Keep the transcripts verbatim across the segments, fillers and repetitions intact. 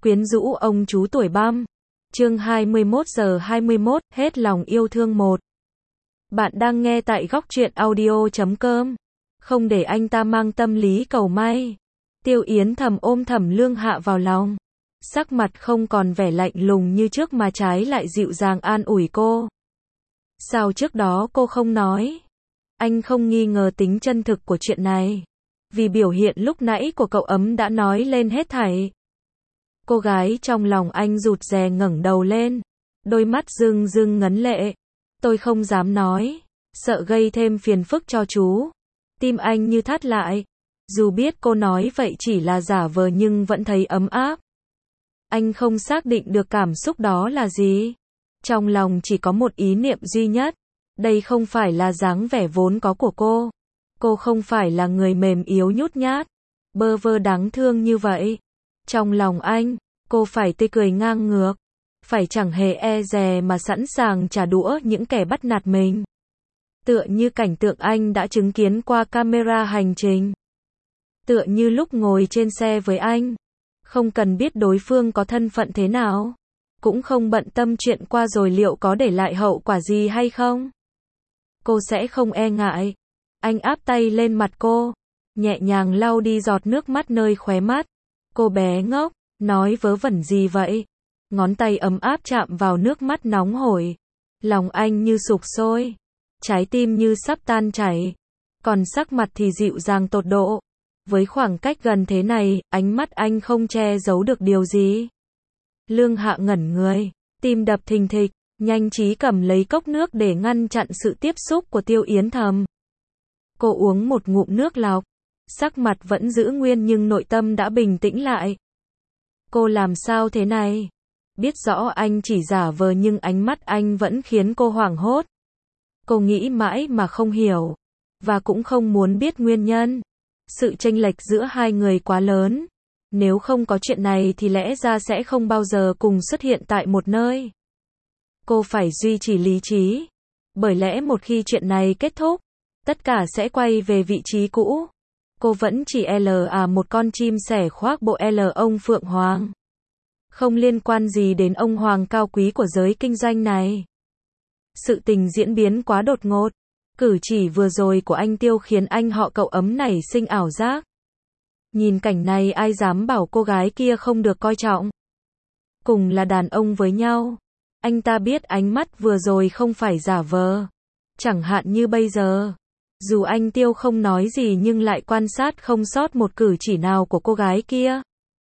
Quyến rũ ông chú tuổi băm. Chương hai mươi mốt giờ hai mươi mốt, hết lòng yêu thương một. Bạn đang nghe tại góc truyện audio chấm com. Không để anh ta mang tâm lý cầu may. Tiêu Yến thầm ôm Thẩm Lương Hạ vào lòng. Sắc mặt không còn vẻ lạnh lùng như trước mà trái lại dịu dàng an ủi cô. Sao trước đó cô không nói? Anh không nghi ngờ tính chân thực của chuyện này. Vì biểu hiện lúc nãy của cậu ấm đã nói lên hết thảy. Cô gái trong lòng anh rụt rè ngẩng đầu lên. Đôi mắt rưng rưng ngấn lệ. Tôi không dám nói. Sợ gây thêm phiền phức cho chú. Tim anh như thắt lại. Dù biết cô nói vậy chỉ là giả vờ nhưng vẫn thấy ấm áp. Anh không xác định được cảm xúc đó là gì. Trong lòng chỉ có một ý niệm duy nhất. Đây không phải là dáng vẻ vốn có của cô. Cô không phải là người mềm yếu nhút nhát, bơ vơ đáng thương như vậy. Trong lòng anh, cô phải tươi cười ngang ngược, phải chẳng hề e dè mà sẵn sàng trả đũa những kẻ bắt nạt mình. Tựa như cảnh tượng anh đã chứng kiến qua camera hành trình. Tựa như lúc ngồi trên xe với anh, không cần biết đối phương có thân phận thế nào, cũng không bận tâm chuyện qua rồi liệu có để lại hậu quả gì hay không. Cô sẽ không e ngại. Anh áp tay lên mặt cô, nhẹ nhàng lau đi giọt nước mắt nơi khóe mắt. Cô bé ngốc, nói vớ vẩn gì vậy? Ngón tay ấm áp chạm vào nước mắt nóng hổi. Lòng anh như sục sôi, trái tim như sắp tan chảy. Còn sắc mặt thì dịu dàng tột độ. Với khoảng cách gần thế này, ánh mắt anh không che giấu được điều gì. Lương Hạ ngẩn người, tim đập thình thịch, nhanh trí cầm lấy cốc nước để ngăn chặn sự tiếp xúc của Tiêu Yến thầm. Cô uống một ngụm nước lọc, sắc mặt vẫn giữ nguyên nhưng nội tâm đã bình tĩnh lại. Cô làm sao thế này? Biết rõ anh chỉ giả vờ nhưng ánh mắt anh vẫn khiến cô hoảng hốt. Cô nghĩ mãi mà không hiểu, và cũng không muốn biết nguyên nhân. Sự chênh lệch giữa hai người quá lớn. Nếu không có chuyện này thì lẽ ra sẽ không bao giờ cùng xuất hiện tại một nơi. Cô phải duy trì lý trí, bởi lẽ một khi chuyện này kết thúc, tất cả sẽ quay về vị trí cũ. Cô vẫn chỉ là một con chim sẻ khoác bộ L ông Phượng Hoàng. Không liên quan gì đến ông Hoàng cao quý của giới kinh doanh này. Sự tình diễn biến quá đột ngột. Cử chỉ vừa rồi của anh Tiêu khiến anh họ cậu ấm nảy sinh ảo giác. Nhìn cảnh này ai dám bảo cô gái kia không được coi trọng. Cùng là đàn ông với nhau. Anh ta biết ánh mắt vừa rồi không phải giả vờ. Chẳng hạn như bây giờ. Dù anh Tiêu không nói gì nhưng lại quan sát không sót một cử chỉ nào của cô gái kia.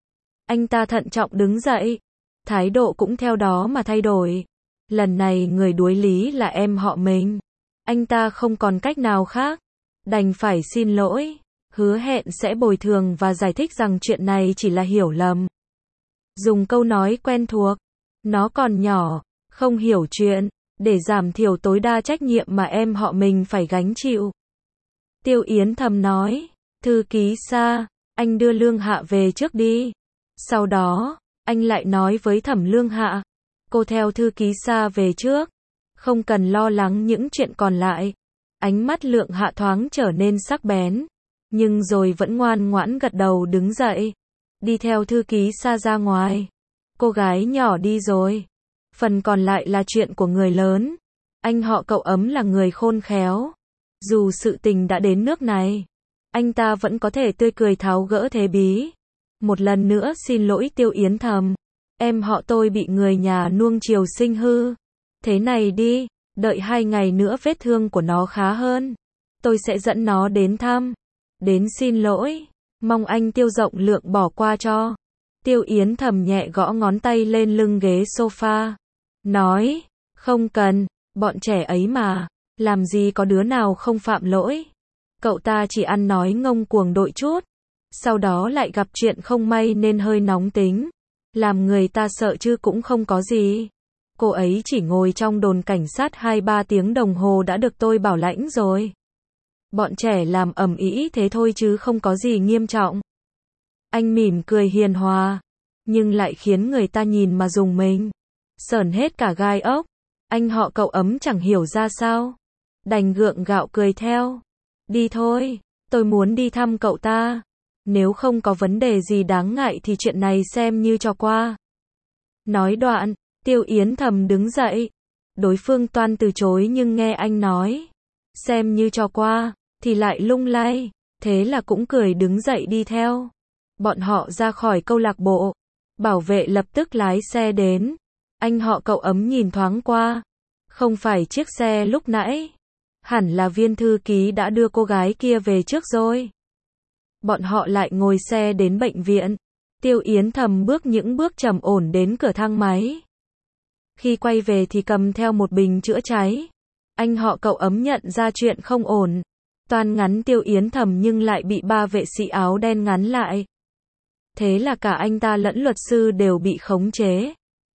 Anh ta thận trọng đứng dậy. Thái độ cũng theo đó mà thay đổi. Lần này người đuối lý là em họ mình. Anh ta không còn cách nào khác. Đành phải xin lỗi. Hứa hẹn sẽ bồi thường và giải thích rằng chuyện này chỉ là hiểu lầm. Dùng câu nói quen thuộc. Nó còn nhỏ, không hiểu chuyện. Để giảm thiểu tối đa trách nhiệm mà em họ mình phải gánh chịu. Tiêu Yến thầm nói, thư ký Sa, anh đưa Lương Hạ về trước đi. Sau đó, anh lại nói với Thẩm Lương Hạ, cô theo thư ký Sa về trước, không cần lo lắng những chuyện còn lại. Ánh mắt Lượng Hạ thoáng trở nên sắc bén, nhưng rồi vẫn ngoan ngoãn gật đầu đứng dậy, đi theo thư ký Sa ra ngoài. Cô gái nhỏ đi rồi, phần còn lại là chuyện của người lớn. Anh họ cậu ấm là người khôn khéo. Dù sự tình đã đến nước này, anh ta vẫn có thể tươi cười tháo gỡ thế bí. Một lần nữa xin lỗi Tiêu Yến thầm. Em họ tôi bị người nhà nuông chiều sinh hư. Thế này đi, đợi hai ngày nữa vết thương của nó khá hơn. Tôi sẽ dẫn nó đến thăm. Đến xin lỗi. Mong anh Tiêu rộng lượng bỏ qua cho. Tiêu Yến thầm nhẹ gõ ngón tay lên lưng ghế sofa. Nói, không cần, bọn trẻ ấy mà. Làm gì có đứa nào không phạm lỗi. Cậu ta chỉ ăn nói ngông cuồng đội chút. Sau đó lại gặp chuyện không may nên hơi nóng tính. Làm người ta sợ chứ cũng không có gì. Cô ấy chỉ ngồi trong đồn cảnh sát hai ba tiếng đồng hồ đã được tôi bảo lãnh rồi. Bọn trẻ làm ầm ĩ thế thôi chứ không có gì nghiêm trọng. Anh mỉm cười hiền hòa, nhưng lại khiến người ta nhìn mà rùng mình. Sởn hết cả gai ốc. Anh họ cậu ấm chẳng hiểu ra sao. Đành gượng gạo cười theo. Đi thôi, tôi muốn đi thăm cậu ta. Nếu không có vấn đề gì đáng ngại thì chuyện này xem như cho qua. Nói đoạn, Tiêu Yến Thầm đứng dậy. Đối phương toan từ chối nhưng nghe anh nói, xem như cho qua, thì lại lung lay, thế là cũng cười đứng dậy đi theo. Bọn họ ra khỏi câu lạc bộ. Bảo vệ lập tức lái xe đến. Anh họ Cậu Ấm nhìn thoáng qua. Không phải chiếc xe lúc nãy. Hẳn là viên thư ký đã đưa cô gái kia về trước rồi. Bọn họ lại ngồi xe đến bệnh viện. Tiêu Yến Thầm bước những bước trầm ổn đến cửa thang máy. Khi quay về thì cầm theo một bình chữa cháy. Anh họ Cậu Ấm nhận ra chuyện không ổn. Toan ngắn Tiêu Yến Thầm nhưng lại bị ba vệ sĩ áo đen ngắn lại. Thế là cả anh ta lẫn luật sư đều bị khống chế.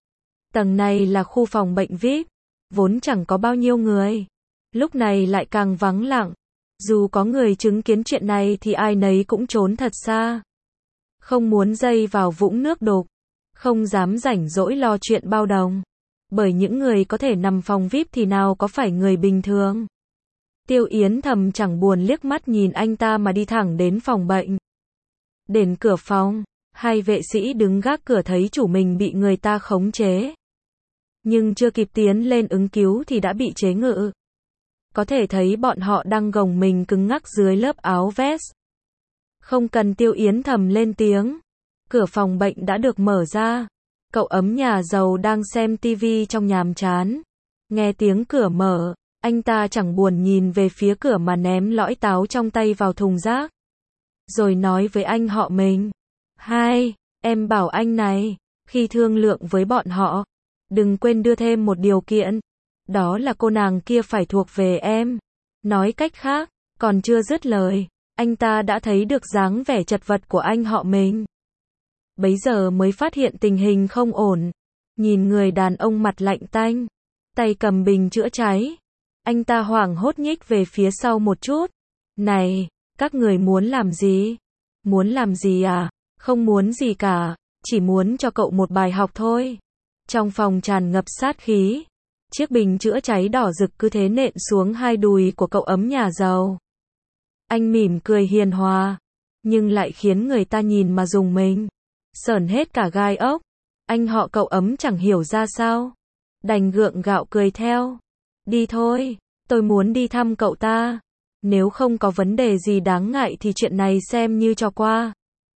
Tầng này là khu phòng bệnh vi ai pi, vốn chẳng có bao nhiêu người. Lúc này lại càng vắng lặng. Dù có người chứng kiến chuyện này thì ai nấy cũng trốn thật xa. Không muốn dây vào vũng nước đục. Không dám rảnh rỗi lo chuyện bao đồng. Bởi những người có thể nằm phòng vi ai pi thì nào có phải người bình thường. Tiêu Yến Thầm chẳng buồn liếc mắt nhìn anh ta mà đi thẳng đến phòng bệnh. Đến cửa phòng, hai vệ sĩ đứng gác cửa thấy chủ mình bị người ta khống chế. Nhưng chưa kịp tiến lên ứng cứu thì đã bị chế ngự. Có thể thấy bọn họ đang gồng mình cứng ngắc dưới lớp áo vest. Không cần Tiêu Yến Thầm lên tiếng. Cửa phòng bệnh đã được mở ra. Cậu Ấm nhà giàu đang xem tivi trong nhàm chán. Nghe tiếng cửa mở, anh ta chẳng buồn nhìn về phía cửa mà ném lõi táo trong tay vào thùng rác. Rồi nói với anh họ mình. Hai, em bảo anh này, khi thương lượng với bọn họ, đừng quên đưa thêm một điều kiện. Đó là cô nàng kia phải thuộc về em. Nói cách khác, còn chưa dứt lời, anh ta đã thấy được dáng vẻ chật vật của anh họ mình. Bấy giờ mới phát hiện tình hình không ổn. Nhìn người đàn ông mặt lạnh tanh, tay cầm bình chữa cháy. Anh ta hoảng hốt nhích về phía sau một chút. Này, các người muốn làm gì? Muốn làm gì à? Không muốn gì cả, chỉ muốn cho cậu một bài học thôi. Trong phòng tràn ngập sát khí. Chiếc bình chữa cháy đỏ rực cứ thế nện xuống hai đùi của cậu Ấm nhà giàu. Anh mỉm cười hiền hòa, nhưng lại khiến người ta nhìn mà rùng mình. Sởn hết cả gai ốc. Anh họ Cậu Ấm chẳng hiểu ra sao. Đành gượng gạo cười theo. Đi thôi, tôi muốn đi thăm cậu ta. Nếu không có vấn đề gì đáng ngại thì chuyện này xem như cho qua.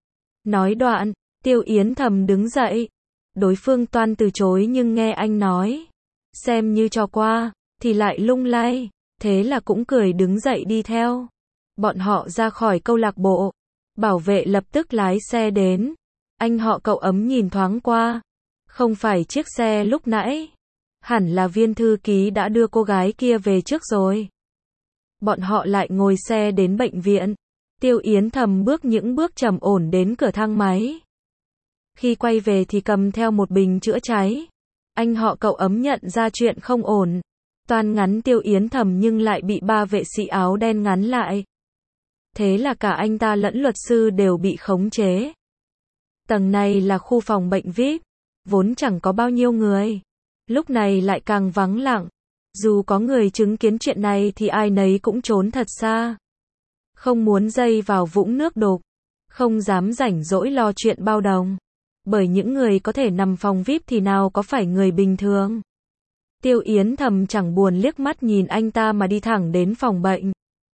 Nói đoạn, Tiêu Yến Thầm đứng dậy. Đối phương toan từ chối nhưng nghe anh nói, xem như cho qua, thì lại lung lay, thế là cũng cười đứng dậy đi theo. Bọn họ ra khỏi câu lạc bộ. Bảo vệ lập tức lái xe đến. Anh họ Cậu Ấm nhìn thoáng qua. Không phải chiếc xe lúc nãy. Hẳn là viên thư ký đã đưa cô gái kia về trước rồi. Bọn họ lại ngồi xe đến bệnh viện. Tiêu Yến Thầm bước những bước trầm ổn đến cửa thang máy. Khi quay về thì cầm theo một bình chữa cháy. Anh họ Cậu Ấm nhận ra chuyện không ổn. Toan ngắn Tiêu Yến Thầm nhưng lại bị ba vệ sĩ áo đen ngắn lại. Thế là cả anh ta lẫn luật sư đều bị khống chế. Tầng này là khu phòng bệnh vi ai pi, vốn chẳng có bao nhiêu người. Lúc này lại càng vắng lặng. Dù có người chứng kiến chuyện này thì ai nấy cũng trốn thật xa. Không muốn dây vào vũng nước đục. Không dám rảnh rỗi lo chuyện bao đồng. Bởi những người có thể nằm phòng vi ai pi thì nào có phải người bình thường. Tiêu Yến Thầm chẳng buồn liếc mắt nhìn anh ta mà đi thẳng đến phòng bệnh.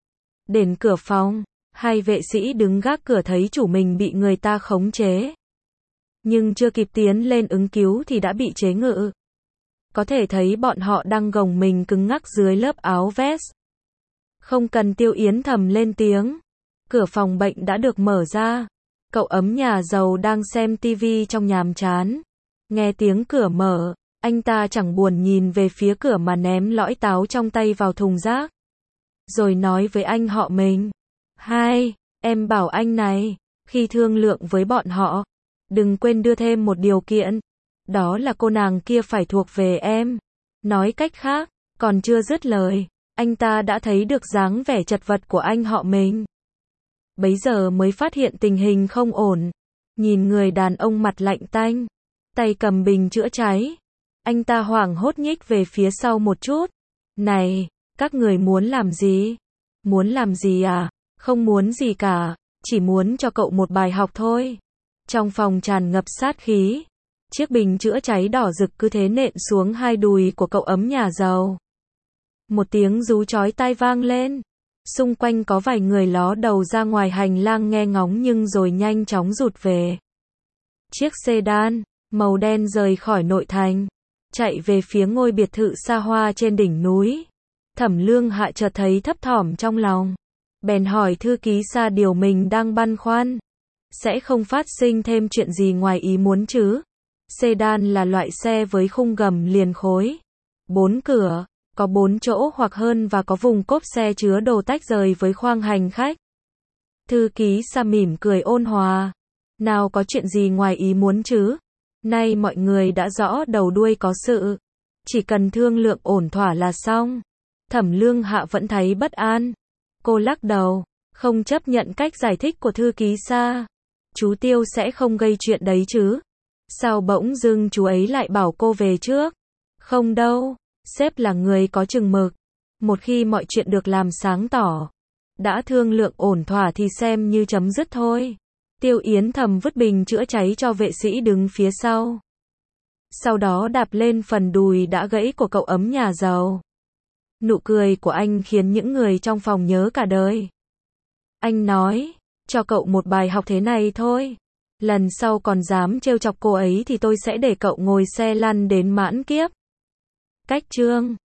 Đến cửa phòng, hai vệ sĩ đứng gác cửa thấy chủ mình bị người ta khống chế. Nhưng chưa kịp tiến lên ứng cứu thì đã bị chế ngự. Có thể thấy bọn họ đang gồng mình cứng ngắc dưới lớp áo vest. Không cần Tiêu Yến Thầm lên tiếng. Cửa phòng bệnh đã được mở ra. Cậu Ấm nhà giàu đang xem tivi trong nhàm chán. Nghe tiếng cửa mở, anh ta chẳng buồn nhìn về phía cửa mà ném lõi táo trong tay vào thùng rác. Rồi nói với anh họ mình. Hai, em bảo anh này, khi thương lượng với bọn họ, đừng quên đưa thêm một điều kiện. Đó là cô nàng kia phải thuộc về em. Nói cách khác, còn chưa dứt lời, anh ta đã thấy được dáng vẻ chật vật của anh họ mình. Bấy giờ mới phát hiện tình hình không ổn. Nhìn người đàn ông mặt lạnh tanh, tay cầm bình chữa cháy. Anh ta hoảng hốt nhích về phía sau một chút. Này, các người muốn làm gì? Muốn làm gì à? Không muốn gì cả, chỉ muốn cho cậu một bài học thôi. Trong phòng tràn ngập sát khí. Chiếc bình chữa cháy đỏ rực cứ thế nện xuống hai đùi của cậu ấm nhà giàu. Một tiếng rú chói tai vang lên. Xung quanh có vài người ló đầu ra ngoài hành lang nghe ngóng nhưng rồi nhanh chóng rụt về. Chiếc sedan màu đen rời khỏi nội thành, chạy về phía ngôi biệt thự xa hoa trên đỉnh núi. Thẩm Lương Hạ chợt thấy thấp thỏm trong lòng, bèn hỏi thư ký Sa điều mình đang băn khoăn. Sẽ không phát sinh thêm chuyện gì ngoài ý muốn chứ? Sedan là loại xe với khung gầm liền khối, bốn cửa, có bốn chỗ hoặc hơn và có vùng cốp xe chứa đồ tách rời với khoang hành khách. Thư ký Sa mỉm cười ôn hòa. Nào có chuyện gì ngoài ý muốn chứ? Nay mọi người đã rõ đầu đuôi có sự. Chỉ cần thương lượng ổn thỏa là xong. Thẩm Lương Hạ vẫn thấy bất an. Cô lắc đầu, không chấp nhận cách giải thích của thư ký Sa. Chú Tiêu sẽ không gây chuyện đấy chứ? Sao bỗng dưng chú ấy lại bảo cô về trước? Không đâu, sếp là người có chừng mực. Một khi mọi chuyện được làm sáng tỏ, đã thương lượng ổn thỏa thì xem như chấm dứt thôi. Tiêu Yến thầm vứt bình chữa cháy cho vệ sĩ đứng phía sau. Sau đó đạp lên phần đùi đã gãy của cậu ấm nhà giàu. Nụ cười của anh khiến những người trong phòng nhớ cả đời. Anh nói, cho cậu một bài học thế này thôi. Lần sau còn dám trêu chọc cô ấy thì tôi sẽ để cậu ngồi xe lăn đến mãn kiếp. Cách chương